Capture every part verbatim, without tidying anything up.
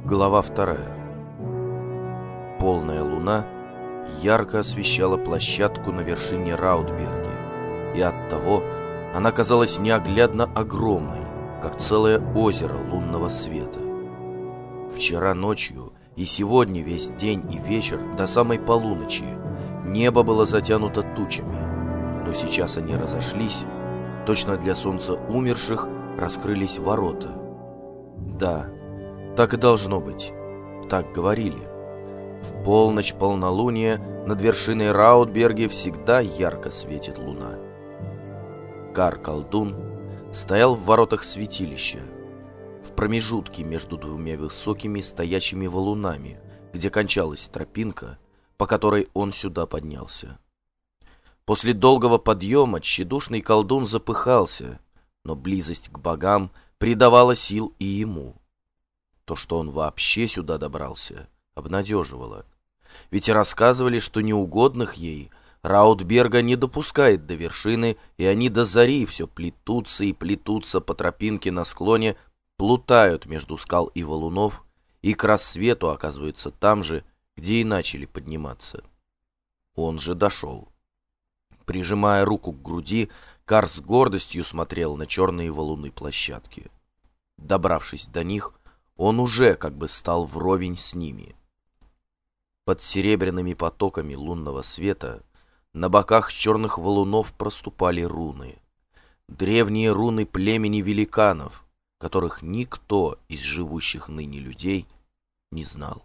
Глава вторая. Полная луна ярко освещала площадку на вершине Раутберги, и оттого она казалась неоглядно огромной, как целое озеро лунного света. Вчера ночью и сегодня весь день и вечер до самой полуночи небо было затянуто тучами, но сейчас они разошлись, точно для солнца умерших раскрылись ворота. Да, так и должно быть, так говорили. В полночь полнолуния над вершиной Раутберги всегда ярко светит луна. Кар-колдун стоял в воротах святилища, в промежутке между двумя высокими стоячими валунами, где кончалась тропинка, по которой он сюда поднялся. После долгого подъема тщедушный колдун запыхался, но близость к богам придавала сил и ему. То, что он вообще сюда добрался, обнадеживало. Ведь рассказывали, что неугодных ей Раутберга не допускает до вершины, и они до зари все плетутся и плетутся по тропинке на склоне, плутают между скал и валунов, и к рассвету оказываются там же, где и начали подниматься. Он же дошел. Прижимая руку к груди, Кар с гордостью смотрел на черные валуны площадки. Добравшись до них, он уже как бы стал вровень с ними. Под серебряными потоками лунного света на боках черных валунов проступали руны. Древние руны племени великанов, которых никто из живущих ныне людей не знал.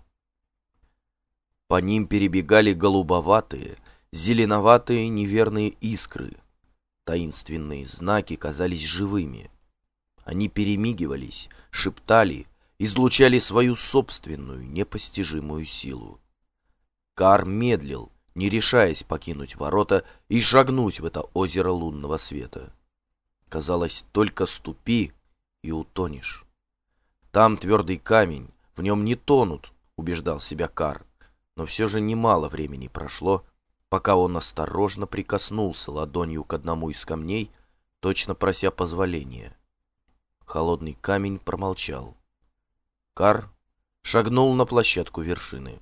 По ним перебегали голубоватые, зеленоватые неверные искры. Таинственные знаки казались живыми. Они перемигивались, шептали, излучали свою собственную непостижимую силу. Кар медлил, не решаясь покинуть ворота и шагнуть в это озеро лунного света. Казалось, только ступи и утонешь. Там твердый камень, в нем не тонут, убеждал себя Кар, но все же немало времени прошло, пока он осторожно прикоснулся ладонью к одному из камней, точно прося позволения. Холодный камень промолчал. Кар шагнул на площадку вершины.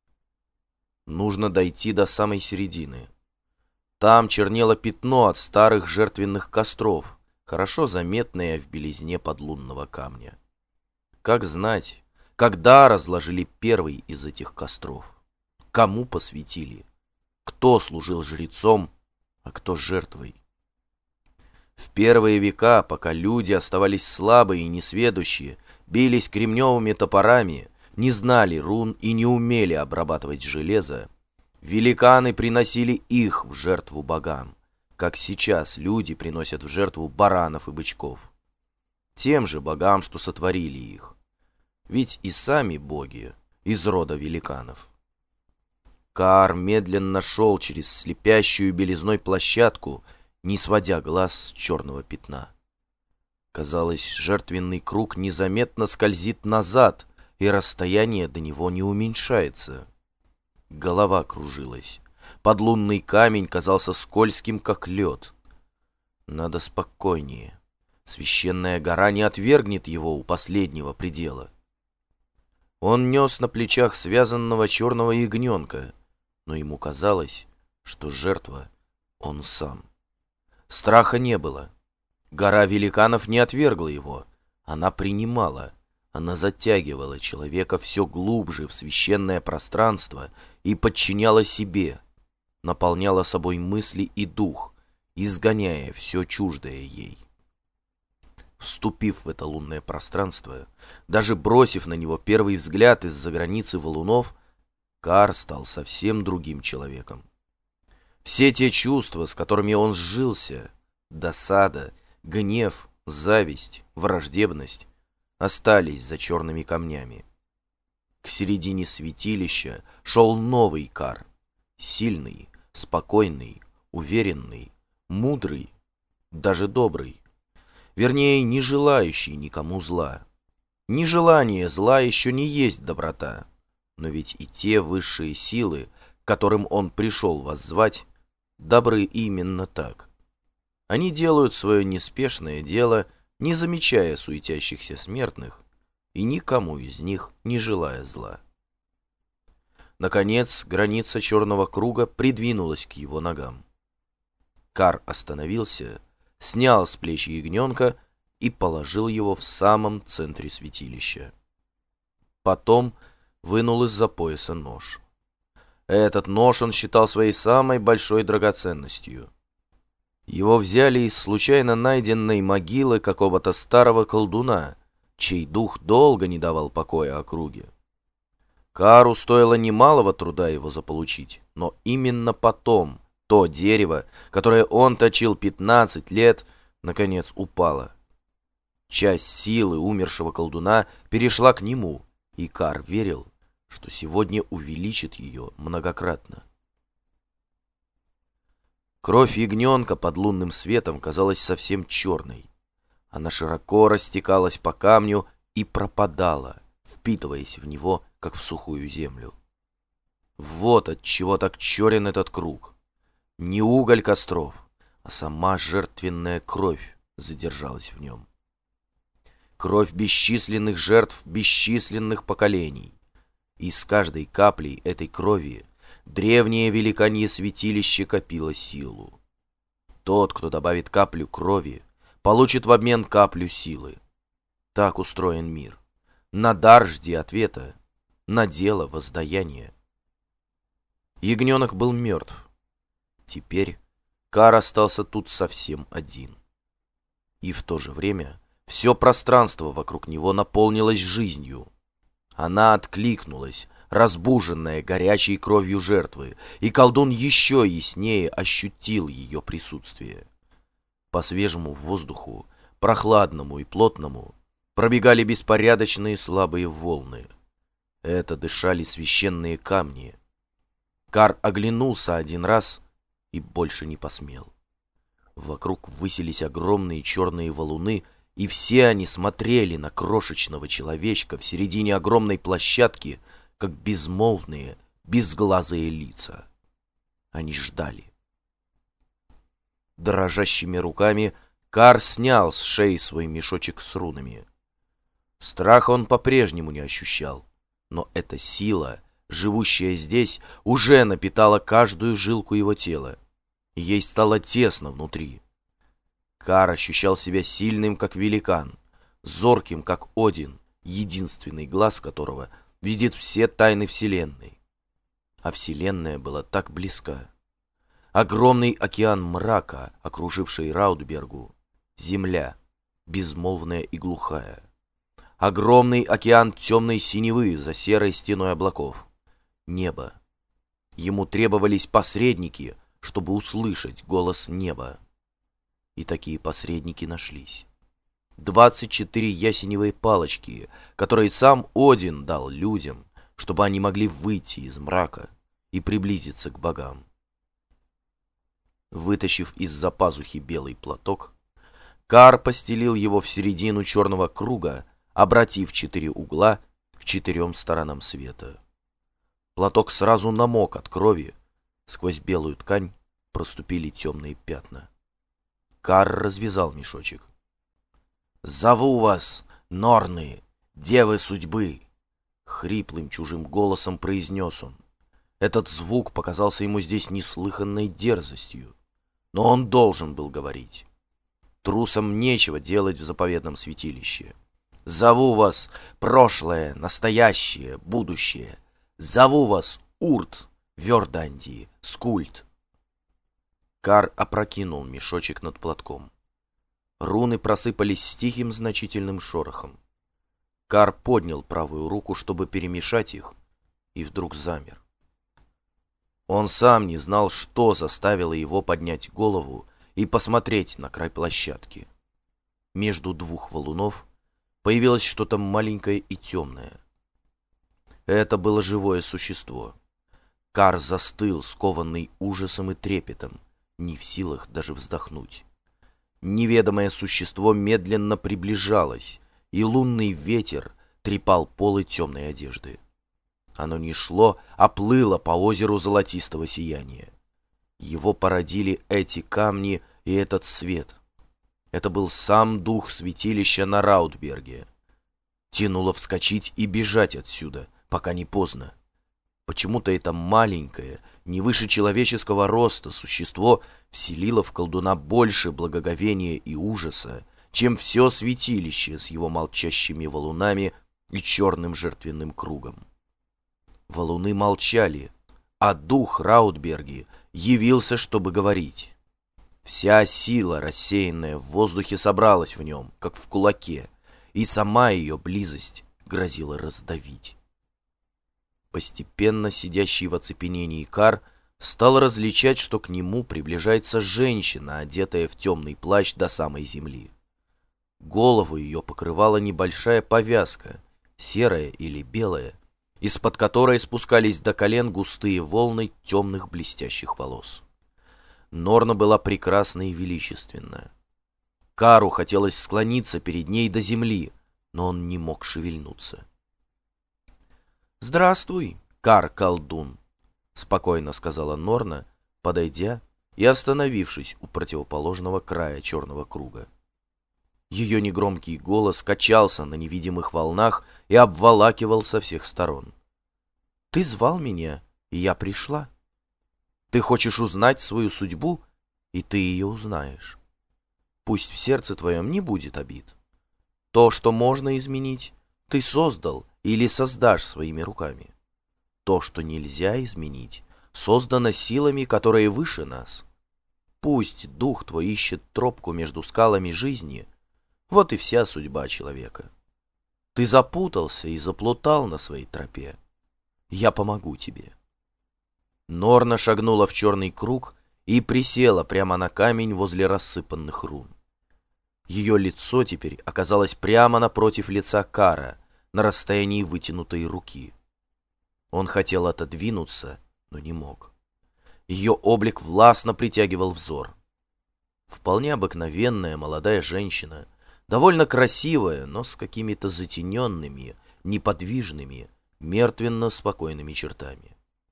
Нужно дойти до самой середины. Там чернело пятно от старых жертвенных костров, хорошо заметное в белизне подлунного камня. Как знать, когда разложили первый из этих костров? Кому посвятили? Кто служил жрецом, а кто жертвой? В первые века, пока люди оставались слабые и несведущие, бились кремневыми топорами, не знали рун и не умели обрабатывать железо, великаны приносили их в жертву богам, как сейчас люди приносят в жертву баранов и бычков. Тем же богам, что сотворили их. Ведь и сами боги из рода великанов. Каар медленно шел через слепящую белизной площадку, не сводя глаз с черного пятна. Казалось, жертвенный круг незаметно скользит назад, и расстояние до него не уменьшается. Голова кружилась. Подлунный камень казался скользким, как лед. Надо спокойнее. Священная гора не отвергнет его у последнего предела. Он нес на плечах связанного черного ягненка, но ему казалось, что жертва — он сам. Страха не было. Гора великанов не отвергла его. Она принимала. Она затягивала человека все глубже в священное пространство и подчиняла себе, наполняла собой мысли и дух, изгоняя все чуждое ей. Вступив в это лунное пространство, даже бросив на него первый взгляд из-за границы валунов, Каар стал совсем другим человеком. Все те чувства, с которыми он сжился, досада, гнев, зависть, враждебность, остались за черными камнями. К середине святилища шел новый Каар, сильный, спокойный, уверенный, мудрый, даже добрый. Вернее, не желающий никому зла. Нежелание зла еще не есть доброта, но ведь и те высшие силы, к которым он пришел воззвать, добры именно так. Они делают свое неспешное дело, не замечая суетящихся смертных, и никому из них не желая зла. Наконец, граница черного круга придвинулась к его ногам. Кар остановился, снял с плеч ягненка и положил его в самом центре святилища. Потом вынул из-за пояса нож. Этот нож он считал своей самой большой драгоценностью. Его взяли из случайно найденной могилы какого-то старого колдуна, чей дух долго не давал покоя округе. Кару стоило немалого труда его заполучить, но именно потом то дерево, которое он точил пятнадцать лет, наконец упало. Часть силы умершего колдуна перешла к нему, и Кар верил, что сегодня увеличит ее многократно. Кровь ягненка под лунным светом казалась совсем черной. Она широко растекалась по камню и пропадала, впитываясь в него, как в сухую землю. Вот от чего так черен этот круг. Не уголь костров, а сама жертвенная кровь задержалась в нем. Кровь бесчисленных жертв бесчисленных поколений. И с каждой каплей этой крови древнее великанье святилище копило силу. Тот, кто добавит каплю крови, получит в обмен каплю силы. Так устроен мир. На дар жди ответа, на дело воздаяние. Ягненок был мертв. Теперь Кар остался тут совсем один. И в то же время все пространство вокруг него наполнилось жизнью. Она откликнулась, разбуженная горячей кровью жертвы, и колдун еще яснее ощутил ее присутствие. По свежему воздуху, прохладному и плотному, пробегали беспорядочные слабые волны. Это дышали священные камни. Кар оглянулся один раз и больше не посмел. Вокруг высились огромные черные валуны, и все они смотрели на крошечного человечка в середине огромной площадки, как безмолвные, безглазые лица. Они ждали. Дрожащими руками Кар снял с шеи свой мешочек с рунами. Страха он по-прежнему не ощущал, но эта сила, живущая здесь, уже напитала каждую жилку его тела. Ей стало тесно внутри. Кар ощущал себя сильным, как великан, зорким, как Один, единственный глаз которого видит все тайны Вселенной. А Вселенная была так близка. Огромный океан мрака, окруживший Раудбергу, земля, безмолвная и глухая. Огромный океан темной синевы за серой стеной облаков. Небо. Ему требовались посредники, чтобы услышать голос неба. И такие посредники нашлись. Двадцать четыре ясеневые палочки, которые сам Один дал людям, чтобы они могли выйти из мрака и приблизиться к богам. Вытащив из-за пазухи белый платок, Кар постелил его в середину черного круга, обратив четыре угла к четырем сторонам света. Платок сразу намок от крови, сквозь белую ткань проступили темные пятна. Кар развязал мешочек. «Зову вас, Норны, девы судьбы!» Хриплым чужим голосом произнес он. Этот звук показался ему здесь неслыханной дерзостью, но он должен был говорить. Трусам нечего делать в заповедном святилище. «Зову вас, прошлое, настоящее, будущее! Зову вас, Урт, Верданди, Скульт!» Кар опрокинул мешочек над платком. Руны просыпались с тихим значительным шорохом. Кар поднял правую руку, чтобы перемешать их, и вдруг замер. Он сам не знал, что заставило его поднять голову и посмотреть на край площадки. Между двух валунов появилось что-то маленькое и темное. Это было живое существо. Кар застыл, скованный ужасом и трепетом, не в силах даже вздохнуть. Неведомое существо медленно приближалось, и лунный ветер трепал полы темной одежды. Оно не шло, а плыло по озеру золотистого сияния. Его породили эти камни и этот свет. Это был сам дух святилища на Раудберге. Тянуло вскочить и бежать отсюда, пока не поздно. Почему-то это маленькое, не выше человеческого роста существо вселило в колдуна больше благоговения и ужаса, чем все святилище с его молчащими валунами и черным жертвенным кругом. Валуны молчали, а дух Раутберги явился, чтобы говорить. Вся сила, рассеянная в воздухе, собралась в нем, как в кулаке, и сама ее близость грозила раздавить. Постепенно сидящий в оцепенении Кар стал различать, что к нему приближается женщина, одетая в темный плащ до самой земли. Голову ее покрывала небольшая повязка, серая или белая, из-под которой спускались до колен густые волны темных блестящих волос. Норна была прекрасна и величественна. Кару хотелось склониться перед ней до земли, но он не мог шевельнуться. «Здравствуй, Кар-колдун», — спокойно сказала Норна, подойдя и остановившись у противоположного края черного круга. Ее негромкий голос качался на невидимых волнах и обволакивал со всех сторон. «Ты звал меня, и я пришла. Ты хочешь узнать свою судьбу, и ты ее узнаешь. Пусть в сердце твоем не будет обид. То, что можно изменить, ты создал или создашь своими руками. То, что нельзя изменить, создано силами, которые выше нас. Пусть дух твой ищет тропку между скалами жизни, вот и вся судьба человека. Ты запутался и заплутал на своей тропе. Я помогу тебе». Норна шагнула в черный круг и присела прямо на камень возле рассыпанных рун. Ее лицо теперь оказалось прямо напротив лица Кара, на расстоянии вытянутой руки. Он хотел отодвинуться, но не мог. Ее облик властно притягивал взор. Вполне обыкновенная молодая женщина, довольно красивая, но с какими-то затененными, неподвижными, мертвенно-спокойными чертами.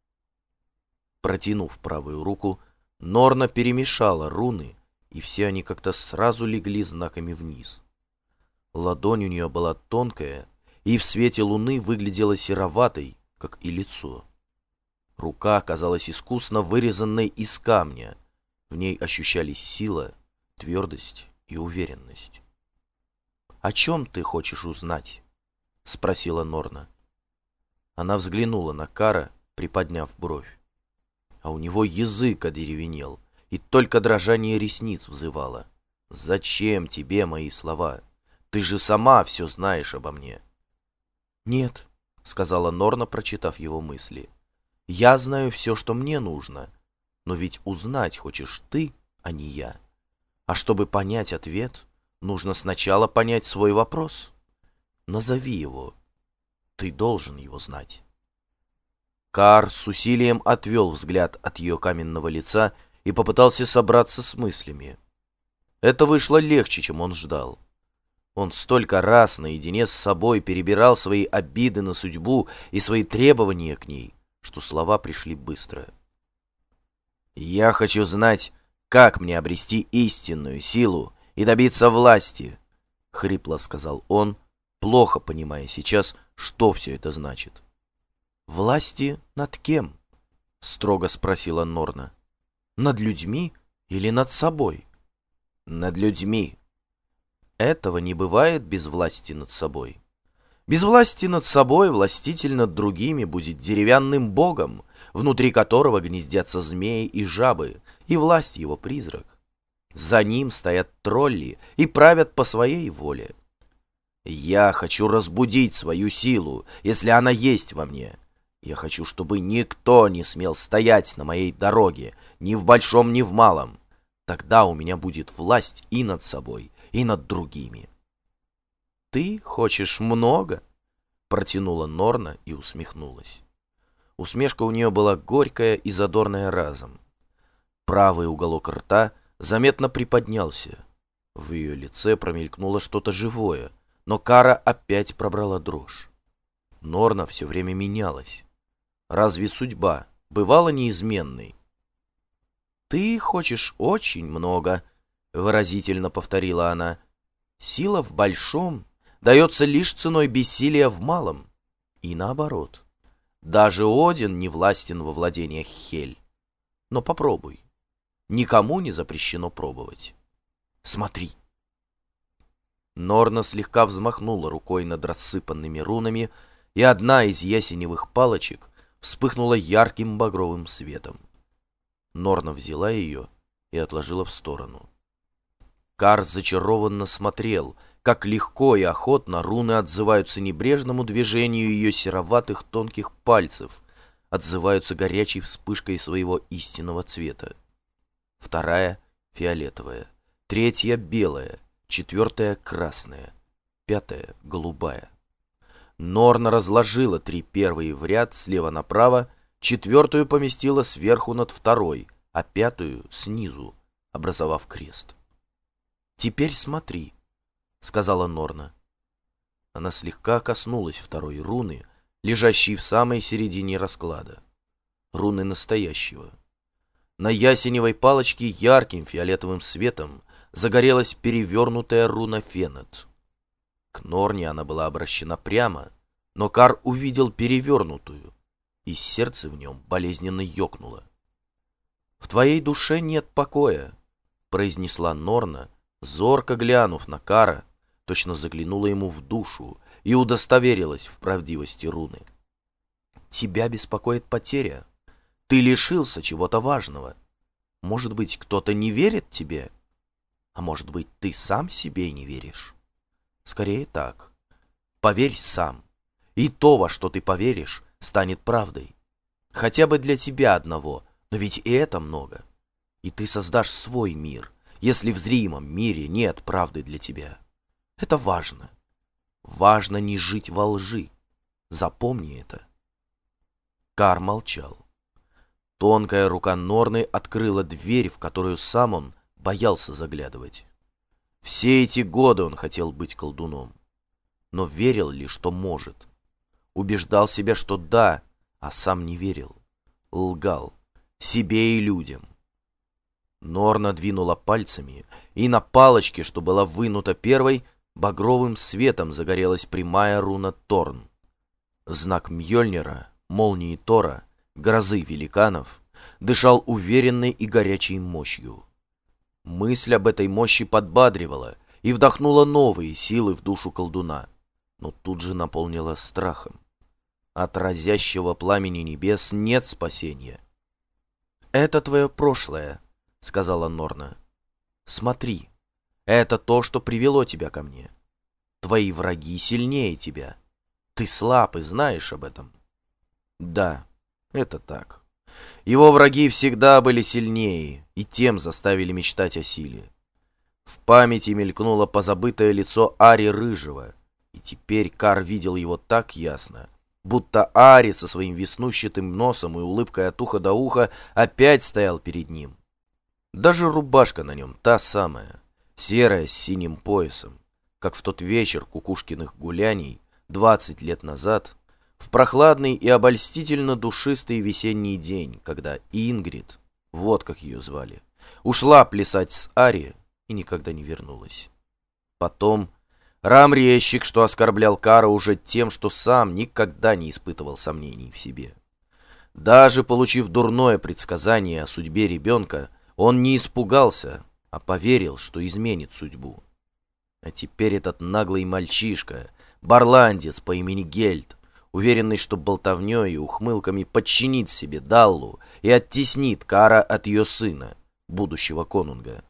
Протянув правую руку, Норна перемешала руны, и все они как-то сразу легли знаками вниз. Ладонь у нее была тонкая, и в свете луны выглядела сероватой, как и лицо. Рука оказалась искусно вырезанной из камня, в ней ощущались сила, твердость и уверенность. «О чем ты хочешь узнать?» — спросила Норна. Она взглянула на Кара, приподняв бровь. А у него язык одеревенел, и только дрожание ресниц взывало. «Зачем тебе мои слова? Ты же сама все знаешь обо мне». «Нет», — сказала Норна, прочитав его мысли. «Я знаю все, что мне нужно, но ведь узнать хочешь ты, а не я. А чтобы понять ответ, нужно сначала понять свой вопрос. Назови его. Ты должен его знать». Кар с усилием отвел взгляд от ее каменного лица и попытался собраться с мыслями. Это вышло легче, чем он ждал. Он столько раз наедине с собой перебирал свои обиды на судьбу и свои требования к ней, что слова пришли быстро. «Я хочу знать, как мне обрести истинную силу и добиться власти», — хрипло сказал он, плохо понимая сейчас, что все это значит. «Власти над кем?» — строго спросила Норна. «Над людьми или над собой?» «Над людьми». «Этого не бывает без власти над собой. Без власти над собой властитель над другими будет деревянным богом, внутри которого гнездятся змеи и жабы, и власть его призрак. За ним стоят тролли и правят по своей воле. Я хочу разбудить свою силу, если она есть во мне. Я хочу, чтобы никто не смел стоять на моей дороге, ни в большом, ни в малом. Тогда у меня будет власть и над собой, и над другими». «Ты хочешь много?» — протянула Норна и усмехнулась. Усмешка у нее была горькая и задорная разом. Правый уголок рта заметно приподнялся. В ее лице промелькнуло что-то живое, но Кара опять пробрала дрожь. Норна все время менялась. Разве судьба бывала неизменной? «Ты хочешь очень много», — выразительно повторила она. «Сила в большом, дается лишь ценой бессилия в малом. И наоборот. Даже Один не властен во владениях Хель. Но попробуй. Никому не запрещено пробовать. Смотри. Норна слегка взмахнула рукой над рассыпанными рунами, и одна из ясеневых палочек вспыхнула ярким багровым светом. Норна взяла ее и отложила в сторону. Кар зачарованно смотрел, как легко и охотно руны отзываются небрежному движению ее сероватых тонких пальцев, отзываются горячей вспышкой своего истинного цвета. Вторая — фиолетовая, третья — белая, четвертая — красная, пятая — голубая. Норна разложила три первые в ряд слева направо, четвертую поместила сверху над второй, а пятую — снизу, образовав крест. «Теперь смотри», — сказала Норна. Она слегка коснулась второй руны, лежащей в самой середине расклада. Руны настоящего. На ясеневой палочке ярким фиолетовым светом загорелась перевернутая руна Фенет. К Норне она была обращена прямо, но Кар увидел перевернутую, и сердце в нем болезненно ёкнуло. «В твоей душе нет покоя», — произнесла Норна, зорко глянув на Кара, точно заглянула ему в душу и удостоверилась в правдивости руны. «Тебя беспокоит потеря. Ты лишился чего-то важного. Может быть, кто-то не верит тебе? А может быть, ты сам себе не веришь? Скорее так. Поверь сам, и то, во что ты поверишь, станет правдой. Хотя бы для тебя одного, но ведь и это много. И ты создашь свой мир, если в зримом мире нет правды для тебя. Это важно. Важно не жить во лжи. Запомни это». Кар молчал. Тонкая рука Норны открыла дверь, в которую сам он боялся заглядывать. Все эти годы он хотел быть колдуном, но верил ли, что может. Убеждал себя, что да, а сам не верил. Лгал себе и людям. Норна двинула пальцами, и на палочке, что была вынута первой, багровым светом загорелась прямая руна Торн. Знак Мьёльнира, молнии Тора, грозы великанов, дышал уверенной и горячей мощью. Мысль об этой мощи подбадривала и вдохнула новые силы в душу колдуна, но тут же наполнила страхом. От разящего пламени небес нет спасения. «Это твое прошлое», — сказала Норна. «Смотри, это то, что привело тебя ко мне. Твои враги сильнее тебя. Ты слаб и знаешь об этом». «Да, это так. Его враги всегда были сильнее, и тем заставили мечтать о силе. В памяти мелькнуло позабытое лицо Ари Рыжего, и теперь Кар видел его так ясно, будто Ари со своим веснущатым носом и улыбкой от уха до уха опять стоял перед ним. Даже рубашка на нем та самая, серая с синим поясом, как в тот вечер кукушкиных гуляний двадцать лет назад, в прохладный и обольстительно душистый весенний день, когда Ингрид, вот как ее звали, ушла плясать с Ари и никогда не вернулась. Потом Рам-резчик, что оскорблял Кара уже тем, что сам никогда не испытывал сомнений в себе. Даже получив дурное предсказание о судьбе ребенка, он не испугался, а поверил, что изменит судьбу. А теперь этот наглый мальчишка, барландец по имени Гельд, уверенный, что болтовнёй и ухмылками подчинит себе Даллу и оттеснит Кара от ее сына, будущего конунга.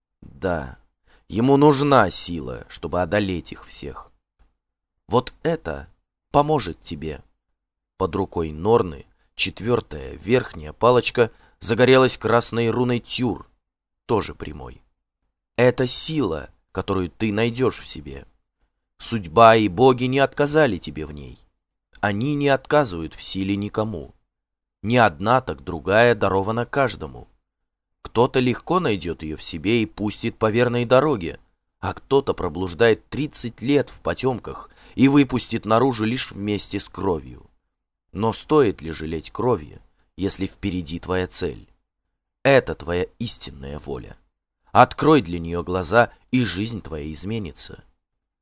Да, ему нужна сила, чтобы одолеть их всех. Вот это поможет тебе. Под рукой Норны четвертая верхняя палочка загорелась красной руной Тюр, тоже прямой. Это сила, которую ты найдешь в себе. Судьба и боги не отказали тебе в ней. Они не отказывают в силе никому. Не одна, так другая дарована каждому. Кто-то легко найдет ее в себе и пустит по верной дороге, а кто-то проблуждает тридцать лет в потемках и выпустит наружу лишь вместе с кровью. Но стоит ли жалеть крови, если впереди твоя цель? Это твоя истинная воля. Открой для нее глаза, и жизнь твоя изменится.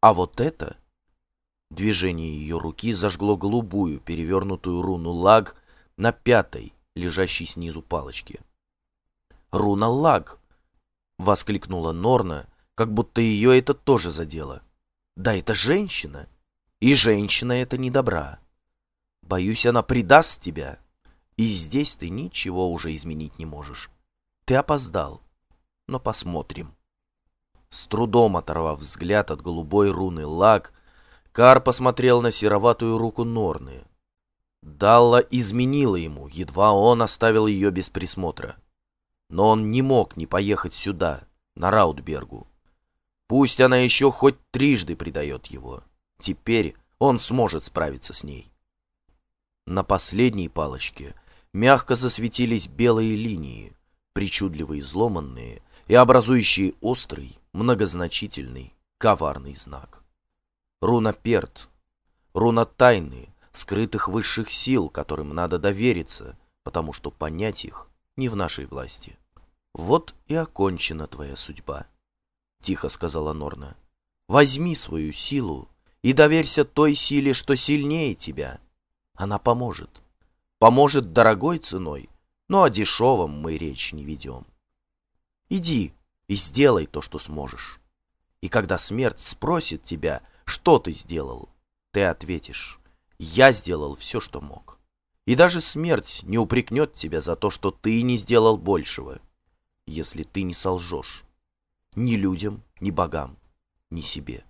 А вот это... Движение ее руки зажгло голубую, перевернутую руну Лаг на пятой, лежащей снизу палочке. «Руна Лаг!» — воскликнула Норна, как будто ее это тоже задело. «Да это женщина! И женщина это не добра. Боюсь, она предаст тебя, и здесь ты ничего уже изменить не можешь. Ты опоздал, но посмотрим». С трудом оторвав взгляд от голубой руны Лаг, Кар посмотрел на сероватую руку Норны. Далла изменила ему, едва он оставил ее без присмотра. Но он не мог не поехать сюда, на Раутбергу. Пусть она еще хоть трижды предает его. Теперь он сможет справиться с ней. На последней палочке мягко засветились белые линии, причудливо изломанные и образующие острый, многозначительный, коварный знак. Руна Перт, руна тайны, скрытых высших сил, которым надо довериться, потому что понять их не в нашей власти. «Вот и окончена твоя судьба», — тихо сказала Норна. «Возьми свою силу и доверься той силе, что сильнее тебя. Она поможет. Поможет дорогой ценой, но о дешевом мы речь не ведем. Иди и сделай то, что сможешь. И когда смерть спросит тебя, что ты сделал, ты ответишь: я сделал все, что мог. И даже смерть не упрекнет тебя за то, что ты не сделал большего, если ты не солжешь ни людям, ни богам, ни себе».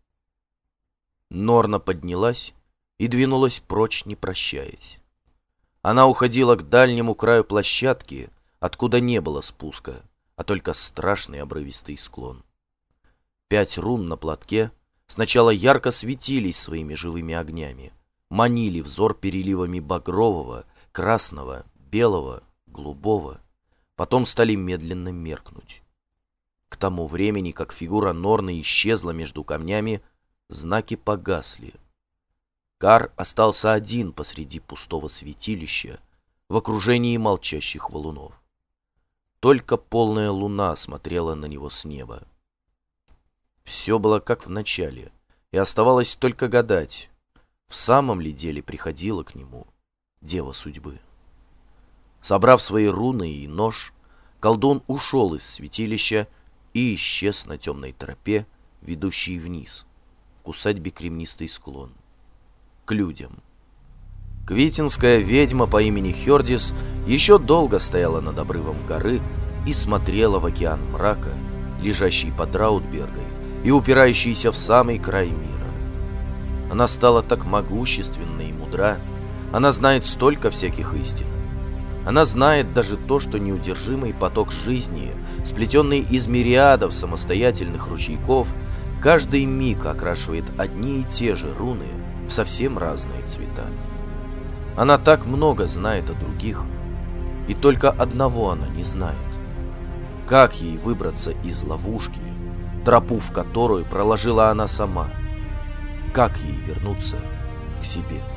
Норна поднялась и двинулась прочь, не прощаясь. Она уходила к дальнему краю площадки, откуда не было спуска, а только страшный обрывистый склон. Пять рун на платке сначала ярко светились своими живыми огнями, манили взор переливами багрового, красного, белого, голубого, потом стали медленно меркнуть. К тому времени, как фигура Норны исчезла между камнями, знаки погасли. Кар остался один посреди пустого святилища в окружении молчащих валунов. Только полная луна смотрела на него с неба. Все было как в начале, и оставалось только гадать, в самом ли деле приходила к нему Дева Судьбы. Собрав свои руны и нож, колдун ушел из святилища и исчез на темной тропе, ведущей вниз, к усадьбе Кремнистый склон, к людям. Квитинская ведьма по имени Хердис еще долго стояла над обрывом горы и смотрела в океан мрака, лежащий под Раутбергой и упирающийся в самый край мира. Она стала так могущественна и мудра, она знает столько всяких истин. Она знает даже то, что неудержимый поток жизни, сплетенный из мириадов самостоятельных ручейков, каждый миг окрашивает одни и те же руны в совсем разные цвета. Она так много знает о других, и только одного она не знает. Как ей выбраться из ловушки, тропу в которую проложила она сама? Как ей вернуться к себе?